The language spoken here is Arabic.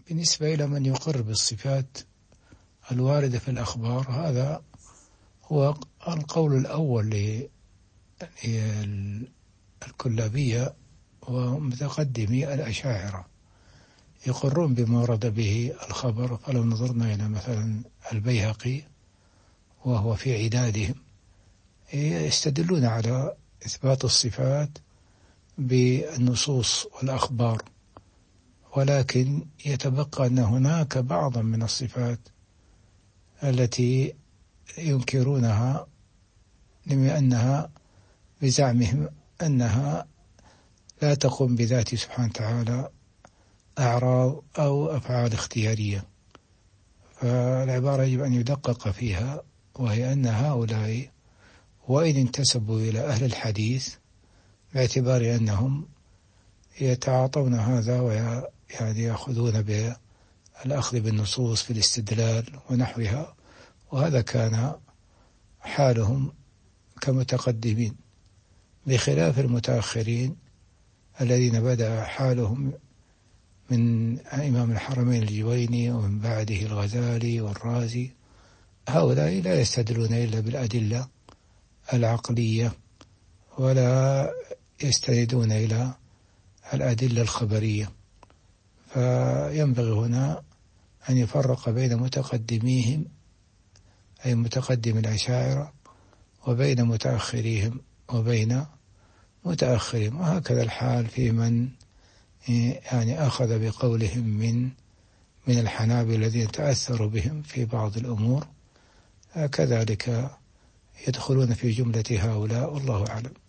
بالنسبة إلى من يقر بالصفات الواردة في الأخبار، هذا هو القول الأول للكلابية ومتقدمي الأشاعرة، يقرون بما ورد به الخبر. فلو نظرنا إلى مثلا البيهقي وهو في عدادهم، يستدلون على إثبات الصفات بالنصوص والأخبار، ولكن يتبقى أن هناك بعضا من الصفات التي ينكرونها لأنها بزعمهم أنها لا تقوم بذات سبحانه وتعالى أعراض أو أفعال اختيارية. فالعبارة يجب أن يدقق فيها، وهي أن هؤلاء وإن انتسبوا إلى أهل الحديث باعتبار أنهم يتعاطون هذا ويعني يأخذون بالأخذ بالنصوص في الاستدلال ونحوها، وهذا كان حالهم كمتقدمين، بخلاف المتأخرين الذين بدأ حالهم من إمام الحرمين الجويني ومن بعده الغزالي والرازي. هؤلاء لا يستدلون إلا بالأدلة العقلية ولا يستندون إلى الأدلة الخبرية. فينبغي هنا أن يفرق بين متقدميهم أي متقدم الأشاعرة وبين متأخريهم وبين متأخرهم، وهكذا الحال في من يعني أخذ بقولهم من الحنابلة الذين تأثروا بهم في بعض الأمور، كذلك يدخلون في جملة هؤلاء، والله أعلم.